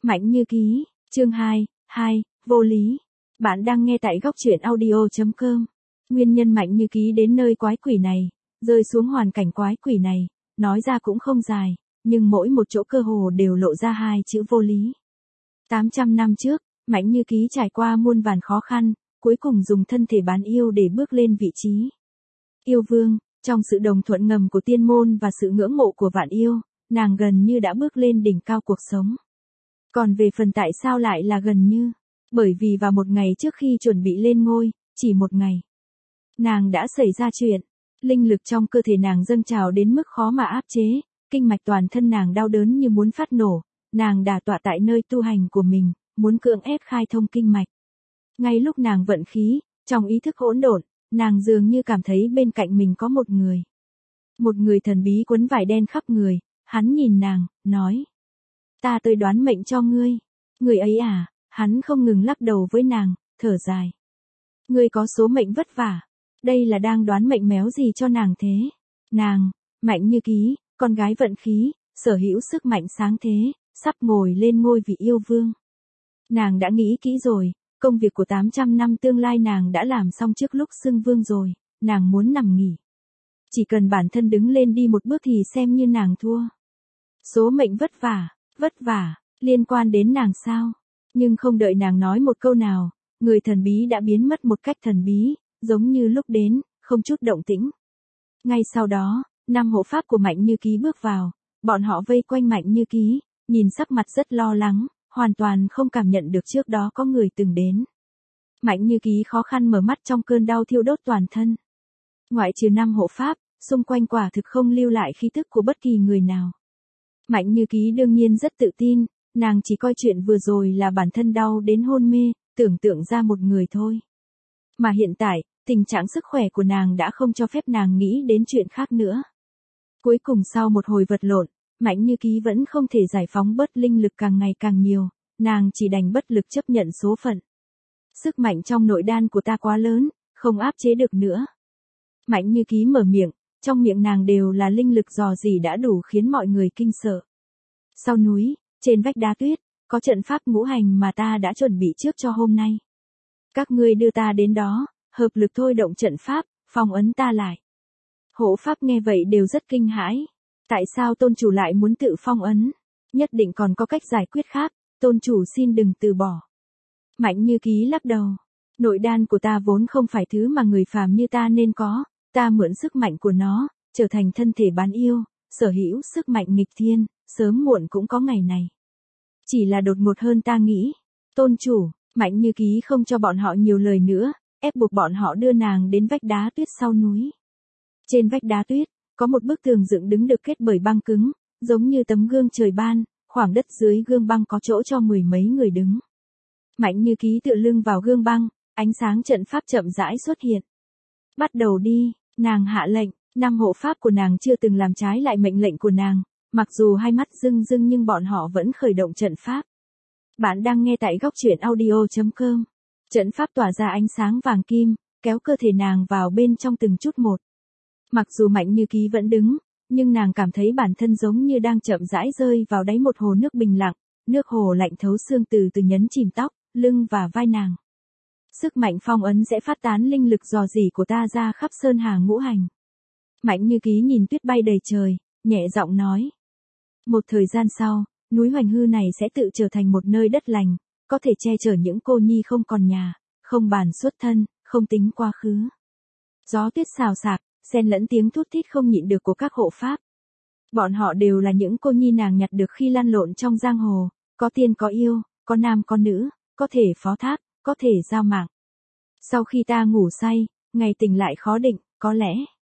Mạnh Như Ký, chương 2, vô lý. Bạn đang nghe tại góc truyện audio.com. Nguyên nhân Mạnh Như Ký đến nơi quái quỷ này, rơi xuống hoàn cảnh quái quỷ này, nói ra cũng không dài, nhưng mỗi một chỗ cơ hồ đều lộ ra hai chữ vô lý. 800 năm trước, Mạnh Như Ký trải qua muôn vàn khó khăn, cuối cùng dùng thân thể bán yêu để bước lên vị trí yêu vương. Trong sự đồng thuận ngầm của tiên môn và sự ngưỡng mộ của vạn yêu, nàng gần như đã bước lên đỉnh cao cuộc sống. Còn về phần tại sao lại là gần như, bởi vì vào một ngày trước khi chuẩn bị lên ngôi, chỉ một ngày, nàng đã xảy ra chuyện. Linh lực trong cơ thể nàng dâng trào đến mức khó mà áp chế, kinh mạch toàn thân nàng đau đớn như muốn phát nổ, nàng đả tọa tại nơi tu hành của mình, muốn cưỡng ép khai thông kinh mạch. Ngay lúc nàng vận khí, trong ý thức hỗn độn, nàng dường như cảm thấy bên cạnh mình có một người. Một người thần bí quấn vải đen khắp người, hắn nhìn nàng, nói: "Ta tới đoán mệnh cho ngươi." Người ấy à, hắn không ngừng lắc đầu với nàng, thở dài: "Ngươi có số mệnh vất vả." Đây là đang đoán mệnh méo gì cho nàng thế? Nàng, Mạnh Như Ký, con gái vận khí, sở hữu sức mạnh sáng thế, sắp ngồi lên ngôi vị yêu vương. Nàng đã nghĩ kỹ rồi, công việc của 800 năm tương lai nàng đã làm xong trước lúc xưng vương rồi, nàng muốn nằm nghỉ. Chỉ cần bản thân đứng lên đi một bước thì xem như nàng thua. Số mệnh vất vả, liên quan đến nàng sao? Nhưng không đợi nàng nói một câu nào, người thần bí đã biến mất một cách thần bí, giống như lúc đến, không chút động tĩnh. Ngay sau đó, 5 hộ pháp của Mạnh Như Ký bước vào, bọn họ vây quanh Mạnh Như Ký, nhìn sắc mặt rất lo lắng, hoàn toàn không cảm nhận được trước đó có người từng đến. Mạnh Như Ký khó khăn mở mắt trong cơn đau thiêu đốt toàn thân. Ngoại trừ 5 hộ pháp, xung quanh quả thực không lưu lại khí tức của bất kỳ người nào. Mạnh Như Ký đương nhiên rất tự tin, nàng chỉ coi chuyện vừa rồi là bản thân đau đến hôn mê, tưởng tượng ra một người thôi. Mà hiện tại, tình trạng sức khỏe của nàng đã không cho phép nàng nghĩ đến chuyện khác nữa. Cuối cùng sau một hồi vật lộn, Mạnh Như Ký vẫn không thể giải phóng bớt linh lực càng ngày càng nhiều, nàng chỉ đành bất lực chấp nhận số phận. Sức mạnh trong nội đan của ta quá lớn, không áp chế được nữa. Mạnh Như Ký mở miệng, trong miệng nàng đều là linh lực rò rỉ đã đủ khiến mọi người kinh sợ. Sau núi, trên vách đá tuyết, có trận pháp ngũ hành mà ta đã chuẩn bị trước cho hôm nay. Các ngươi đưa ta đến đó, hợp lực thôi động trận pháp, phong ấn ta lại. Hộ pháp nghe vậy đều rất kinh hãi. Tại sao tôn chủ lại muốn tự phong ấn? Nhất định còn có cách giải quyết khác, tôn chủ xin đừng từ bỏ. Mạnh Như Ký lắc đầu. Nội đan của ta vốn không phải thứ mà người phàm như ta nên có, ta mượn sức mạnh của nó, trở thành thân thể bán yêu, sở hữu sức mạnh nghịch thiên, sớm muộn cũng có ngày này. Chỉ là đột ngột hơn ta nghĩ. Tôn chủ, Mạnh Như Ký không cho bọn họ nhiều lời nữa, ép buộc bọn họ đưa nàng đến vách đá tuyết sau núi. Trên vách đá tuyết, có một bức tường dựng đứng được kết bởi băng cứng, giống như tấm gương trời ban, khoảng đất dưới gương băng có chỗ cho 10 mấy người đứng. Mạnh Như Ký tựa lưng vào gương băng, ánh sáng trận pháp chậm rãi xuất hiện. Bắt đầu đi, nàng hạ lệnh, 5 hộ pháp của nàng chưa từng làm trái lại mệnh lệnh của nàng, mặc dù hai mắt rưng rưng nhưng bọn họ vẫn khởi động trận pháp. Bạn đang nghe tại góc truyện audio.com. Trận pháp tỏa ra ánh sáng vàng kim, kéo cơ thể nàng vào bên trong từng chút một. Mặc dù Mạnh Như Ký vẫn đứng, nhưng nàng cảm thấy bản thân giống như đang chậm rãi rơi vào đáy một hồ nước bình lặng, nước hồ lạnh thấu xương từ từ nhấn chìm tóc, lưng và vai nàng. Sức mạnh phong ấn sẽ phát tán linh lực rò rỉ của ta ra khắp sơn hà ngũ hành. Mạnh Như Ký nhìn tuyết bay đầy trời, nhẹ giọng nói. Một thời gian sau, núi Hoành Hư này sẽ tự trở thành một nơi đất lành, có thể che chở những cô nhi không còn nhà, không bàn xuất thân, không tính quá khứ. Gió tuyết xào xạc, xen lẫn tiếng thút thít không nhịn được của các hộ pháp. Bọn họ đều là những cô nhi nàng nhặt được khi lăn lộn trong giang hồ, có tiên có yêu, có nam có nữ, có thể phó thác, có thể giao mạng. Sau khi ta ngủ say, ngày tỉnh lại khó định, có lẽ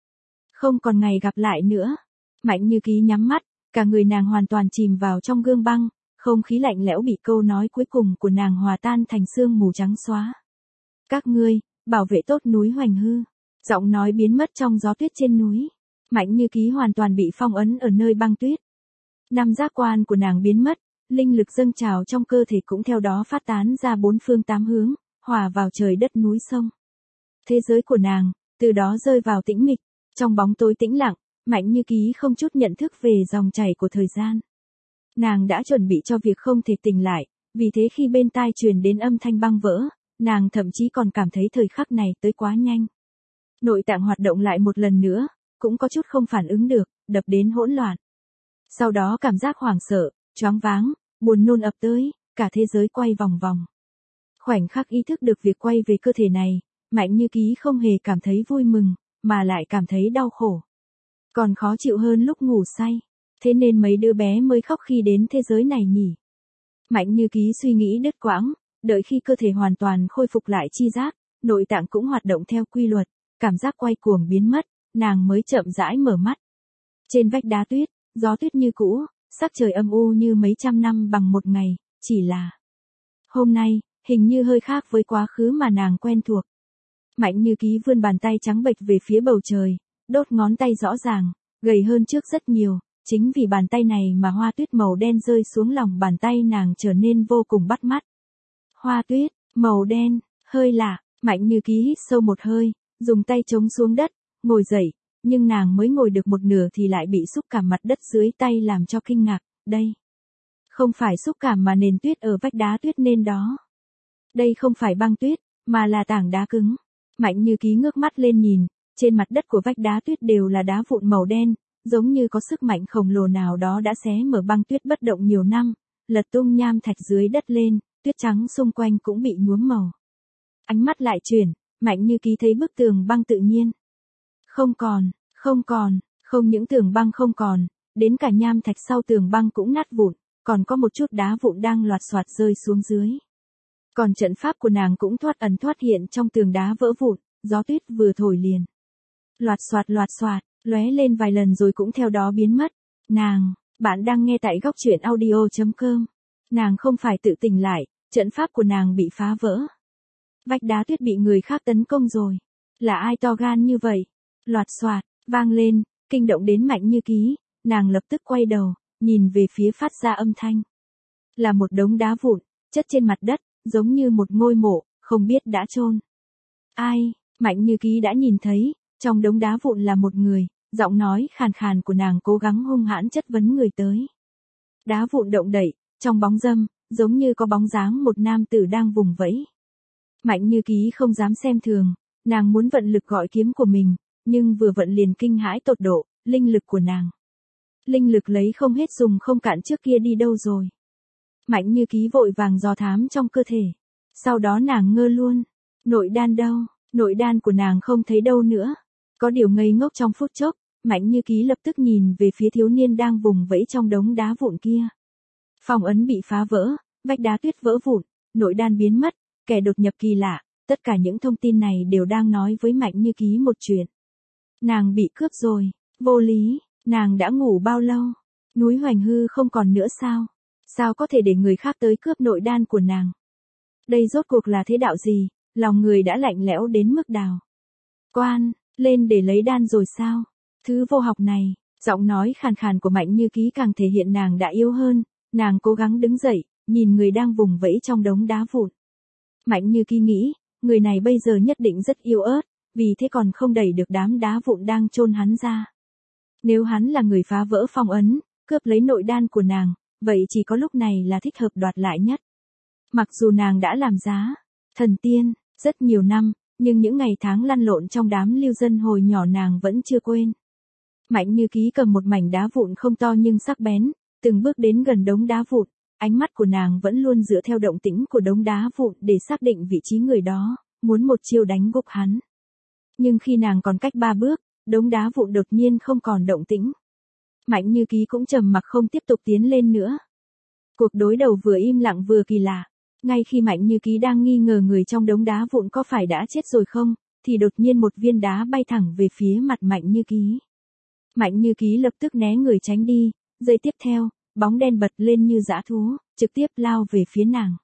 không còn ngày gặp lại nữa. Mạnh Như Ký nhắm mắt, cả người nàng hoàn toàn chìm vào trong gương băng, không khí lạnh lẽo bị câu nói cuối cùng của nàng hòa tan thành sương mù trắng xóa. Các ngươi, bảo vệ tốt núi Hoành Hư. Giọng nói biến mất trong gió tuyết trên núi. Mạnh Như Ký hoàn toàn bị phong ấn ở nơi băng tuyết. 5 giác quan của nàng biến mất, linh lực dâng trào trong cơ thể cũng theo đó phát tán ra 4 phương 8 hướng, hòa vào trời đất núi sông. Thế giới của nàng, từ đó rơi vào tĩnh mịch, trong bóng tối tĩnh lặng, Mạnh Như Ký không chút nhận thức về dòng chảy của thời gian. Nàng đã chuẩn bị cho việc không thể tỉnh lại, vì thế khi bên tai truyền đến âm thanh băng vỡ, nàng thậm chí còn cảm thấy thời khắc này tới quá nhanh. Nội tạng hoạt động lại một lần nữa, cũng có chút không phản ứng được, đập đến hỗn loạn. Sau đó cảm giác hoảng sợ, choáng váng, buồn nôn ập tới, cả thế giới quay vòng vòng. Khoảnh khắc ý thức được việc quay về cơ thể này, Mạnh Như Ký không hề cảm thấy vui mừng, mà lại cảm thấy đau khổ. Còn khó chịu hơn lúc ngủ say. Thế nên mấy đứa bé mới khóc khi đến thế giới này nhỉ. Mạnh Như Ký suy nghĩ đứt quãng, đợi khi cơ thể hoàn toàn khôi phục lại chi giác, nội tạng cũng hoạt động theo quy luật, cảm giác quay cuồng biến mất, nàng mới chậm rãi mở mắt. Trên vách đá tuyết, gió tuyết như cũ, sắc trời âm u như mấy trăm năm bằng một ngày, chỉ là hôm nay, hình như hơi khác với quá khứ mà nàng quen thuộc. Mạnh Như Ký vươn bàn tay trắng bệch về phía bầu trời, đốt ngón tay rõ ràng, gầy hơn trước rất nhiều, chính vì bàn tay này mà hoa tuyết màu đen rơi xuống lòng bàn tay nàng trở nên vô cùng bắt mắt. Hoa tuyết, màu đen, hơi lạ, Mạnh Như Ký hít sâu một hơi, dùng tay chống xuống đất, ngồi dậy, nhưng nàng mới ngồi được một nửa thì lại bị xúc cảm mặt đất dưới tay làm cho kinh ngạc, đây. Không phải xúc cảm mà nền tuyết ở vách đá tuyết nên đó. Đây không phải băng tuyết, mà là tảng đá cứng. Mạnh Như Ký ngước mắt lên nhìn, trên mặt đất của vách đá tuyết đều là đá vụn màu đen, giống như có sức mạnh khổng lồ nào đó đã xé mở băng tuyết bất động nhiều năm, lật tung nham thạch dưới đất lên, tuyết trắng xung quanh cũng bị nhuốm màu. Ánh mắt lại chuyển, Mạnh Như Ký thấy bức tường băng tự nhiên. Không những tường băng không còn, đến cả nham thạch sau tường băng cũng nát vụn, còn có một chút đá vụn đang loạt xoạt rơi xuống dưới. Còn trận pháp của nàng cũng thoát ẩn thoát hiện trong tường đá vỡ vụn, gió tuyết vừa thổi liền. Loạt xoạt, lóe lên vài lần rồi cũng theo đó biến mất. Bạn đang nghe tại góc truyện audio.com. Nàng không phải tự tỉnh lại, trận pháp của nàng bị phá vỡ. Vách đá tuyết bị người khác tấn công rồi. Là ai to gan như vậy? Loạt xoạt, vang lên, kinh động đến Mạnh Như Ký, nàng lập tức quay đầu, nhìn về phía phát ra âm thanh. Là một đống đá vụn, chất trên mặt đất, giống như một ngôi mộ, không biết đã chôn ai. Mạnh Như Ký đã nhìn thấy, trong đống đá vụn là một người, giọng nói khàn khàn của nàng cố gắng hung hãn chất vấn người tới. Đá vụn động đậy, trong bóng râm, giống như có bóng dáng một nam tử đang vùng vẫy. Mạnh Như Ký không dám xem thường, nàng muốn vận lực gọi kiếm của mình, nhưng vừa vận liền kinh hãi tột độ, linh lực của nàng. Linh lực lấy không hết dùng không cạn trước kia đi đâu rồi. Mạnh Như Ký vội vàng dò thám trong cơ thể. Sau đó nàng ngơ luôn. Nội đan đâu? Nội đan của nàng không thấy đâu nữa. Có điều ngây ngốc trong phút chốc, Mạnh Như Ký lập tức nhìn về phía thiếu niên đang vùng vẫy trong đống đá vụn kia. Phong ấn bị phá vỡ, vách đá tuyết vỡ vụn, nội đan biến mất, kẻ đột nhập kỳ lạ, tất cả những thông tin này đều đang nói với Mạnh Như Ký một chuyện. Nàng bị cướp rồi, vô lý, nàng đã ngủ bao lâu? Núi Hoành Hư không còn nữa sao? Sao có thể để người khác tới cướp nội đan của nàng? Đây rốt cuộc là thế đạo gì? Lòng người đã lạnh lẽo đến mức đào quan, lên để lấy đan rồi sao? Thứ vô học này, giọng nói khàn khàn của Mạnh Như Ký càng thể hiện nàng đã yếu hơn, nàng cố gắng đứng dậy, nhìn người đang vùng vẫy trong đống đá vụn. Mạnh Như Ký nghĩ, người này bây giờ nhất định rất yếu ớt, vì thế còn không đẩy được đám đá vụn đang chôn hắn ra. Nếu hắn là người phá vỡ phong ấn, cướp lấy nội đan của nàng, vậy chỉ có lúc này là thích hợp đoạt lại nhất. Mặc dù nàng đã làm giá thần tiên rất nhiều năm, nhưng những ngày tháng lăn lộn trong đám lưu dân hồi nhỏ nàng vẫn chưa quên. Mạnh Như Ký cầm một mảnh đá vụn không to nhưng sắc bén, từng bước đến gần đống đá vụn, ánh mắt của nàng vẫn luôn dựa theo động tĩnh của đống đá vụn để xác định vị trí người đó, muốn một chiêu đánh gục hắn. Nhưng khi nàng còn cách 3 bước, đống đá vụn đột nhiên không còn động tĩnh. Mạnh Như Ký cũng trầm mặc không tiếp tục tiến lên nữa. Cuộc đối đầu vừa im lặng vừa kỳ lạ. Ngay khi Mạnh Như Ký đang nghi ngờ người trong đống đá vụn có phải đã chết rồi không, thì đột nhiên một viên đá bay thẳng về phía mặt Mạnh Như Ký. Mạnh Như Ký lập tức né người tránh đi, giây tiếp theo, bóng đen bật lên như dã thú, trực tiếp lao về phía nàng.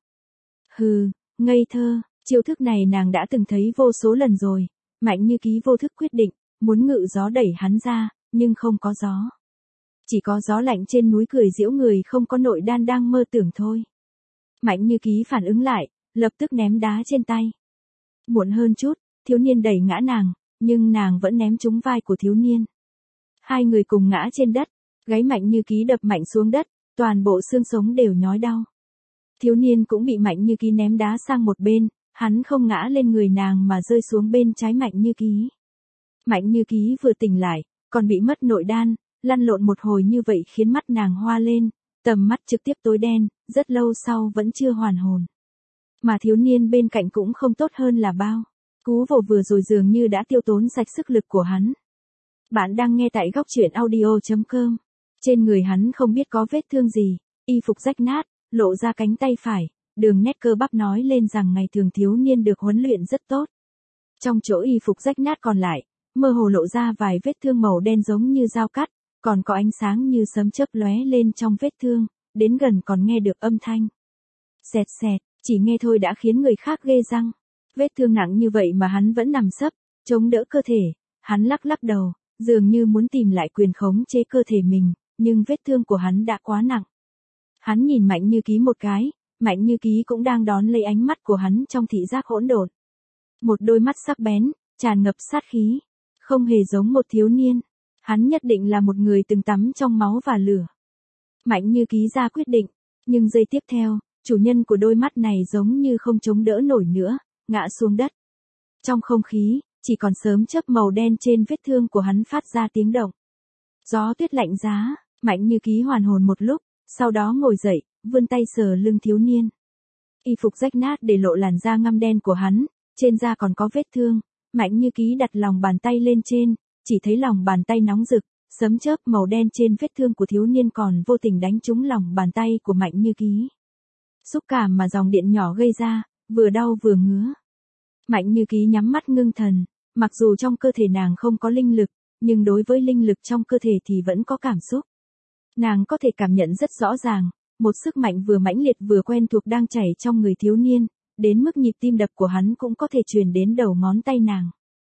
Hừ, ngây thơ, chiêu thức này nàng đã từng thấy vô số lần rồi. Mạnh Như Ký vô thức quyết định, muốn ngự gió đẩy hắn ra, nhưng không có gió. Chỉ có gió lạnh trên núi cười giễu người không có nội đan đang mơ tưởng thôi. Mạnh Như Ký phản ứng lại, lập tức ném đá trên tay. Muộn hơn chút, thiếu niên đẩy ngã nàng, nhưng nàng vẫn ném trúng vai của thiếu niên. Hai người cùng ngã trên đất, gáy Mạnh Như Ký đập mạnh xuống đất, toàn bộ xương sống đều nhói đau. Thiếu niên cũng bị Mạnh Như Ký ném đá sang một bên, hắn không ngã lên người nàng mà rơi xuống bên trái Mạnh Như Ký. Mạnh Như Ký vừa tỉnh lại, còn bị mất nội đan, lăn lộn một hồi như vậy khiến mắt nàng hoa lên, tầm mắt trực tiếp tối đen, rất lâu sau vẫn chưa hoàn hồn. Mà thiếu niên bên cạnh cũng không tốt hơn là bao. Cú vồ vừa rồi dường như đã tiêu tốn sạch sức lực của hắn. Bạn đang nghe tại góc truyện audio.com. Trên người hắn không biết có vết thương gì, y phục rách nát, lộ ra cánh tay phải, đường nét cơ bắp nói lên rằng ngày thường thiếu niên được huấn luyện rất tốt. Trong chỗ y phục rách nát còn lại, mơ hồ lộ ra vài vết thương màu đen giống như dao cắt, còn có ánh sáng như sấm chớp lóe lên trong vết thương, đến gần còn nghe được âm thanh. Xẹt xẹt, chỉ nghe thôi đã khiến người khác ghê răng. Vết thương nặng như vậy mà hắn vẫn nằm sấp, chống đỡ cơ thể, hắn lắc lắc đầu, dường như muốn tìm lại quyền khống chế cơ thể mình, nhưng vết thương của hắn đã quá nặng. Hắn nhìn Mạnh Như Ký một cái, Mạnh Như Ký cũng đang đón lấy ánh mắt của hắn trong thị giác hỗn độn. Một đôi mắt sắc bén, tràn ngập sát khí, không hề giống một thiếu niên. Hắn nhất định là một người từng tắm trong máu và lửa. Mạnh Như Ký ra quyết định, nhưng giây tiếp theo, chủ nhân của đôi mắt này giống như không chống đỡ nổi nữa, ngã xuống đất. Trong không khí, chỉ còn sớm chớp màu đen trên vết thương của hắn phát ra tiếng động. Gió tuyết lạnh giá, Mạnh Như Ký hoàn hồn một lúc, sau đó ngồi dậy, vươn tay sờ lưng thiếu niên. Y phục rách nát để lộ làn da ngăm đen của hắn, trên da còn có vết thương. Mạnh Như Ký đặt lòng bàn tay lên trên, chỉ thấy lòng bàn tay nóng rực, sấm chớp màu đen trên vết thương của thiếu niên còn vô tình đánh trúng lòng bàn tay của Mạnh Như Ký. Xúc cảm mà dòng điện nhỏ gây ra, vừa đau vừa ngứa. Mạnh Như Ký nhắm mắt ngưng thần, mặc dù trong cơ thể nàng không có linh lực, nhưng đối với linh lực trong cơ thể thì vẫn có cảm xúc. Nàng có thể cảm nhận rất rõ ràng, một sức mạnh vừa mãnh liệt vừa quen thuộc đang chảy trong người thiếu niên, đến mức nhịp tim đập của hắn cũng có thể truyền đến đầu ngón tay nàng.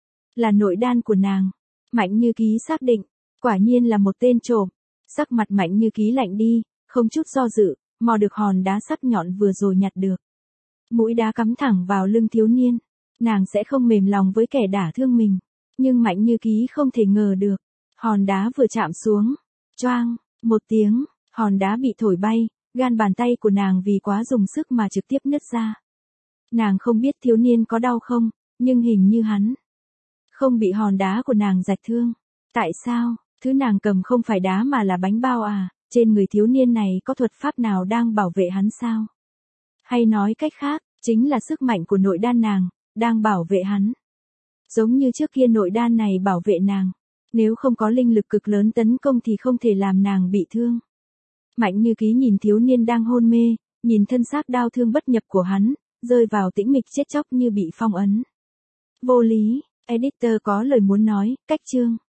Là nội đan của nàng. Mạnh Như Ký xác định, quả nhiên là một tên trộm. Sắc mặt Mạnh Như Ký lạnh đi, không chút do dự, mò được hòn đá sắc nhọn vừa rồi nhặt được. Mũi đá cắm thẳng vào lưng thiếu niên. Nàng sẽ không mềm lòng với kẻ đả thương mình. Nhưng Mạnh Như Ký không thể ngờ được. Hòn đá vừa chạm xuống. Choang, một tiếng, hòn đá bị thổi bay, gan bàn tay của nàng vì quá dùng sức mà trực tiếp nứt ra. Nàng không biết thiếu niên có đau không, nhưng hình như hắn không bị hòn đá của nàng rạch thương. Tại sao, thứ nàng cầm không phải đá mà là bánh bao à, trên người thiếu niên này có thuật pháp nào đang bảo vệ hắn sao? Hay nói cách khác, chính là sức mạnh của nội đan nàng, đang bảo vệ hắn. Giống như trước kia nội đan này bảo vệ nàng, nếu không có linh lực cực lớn tấn công thì không thể làm nàng bị thương. Mạnh Như Ký nhìn thiếu niên đang hôn mê, nhìn thân xác đau thương bất nhập của hắn, rơi vào tĩnh mịch chết chóc như bị phong ấn. Vô lý, editor có lời muốn nói, cách chương.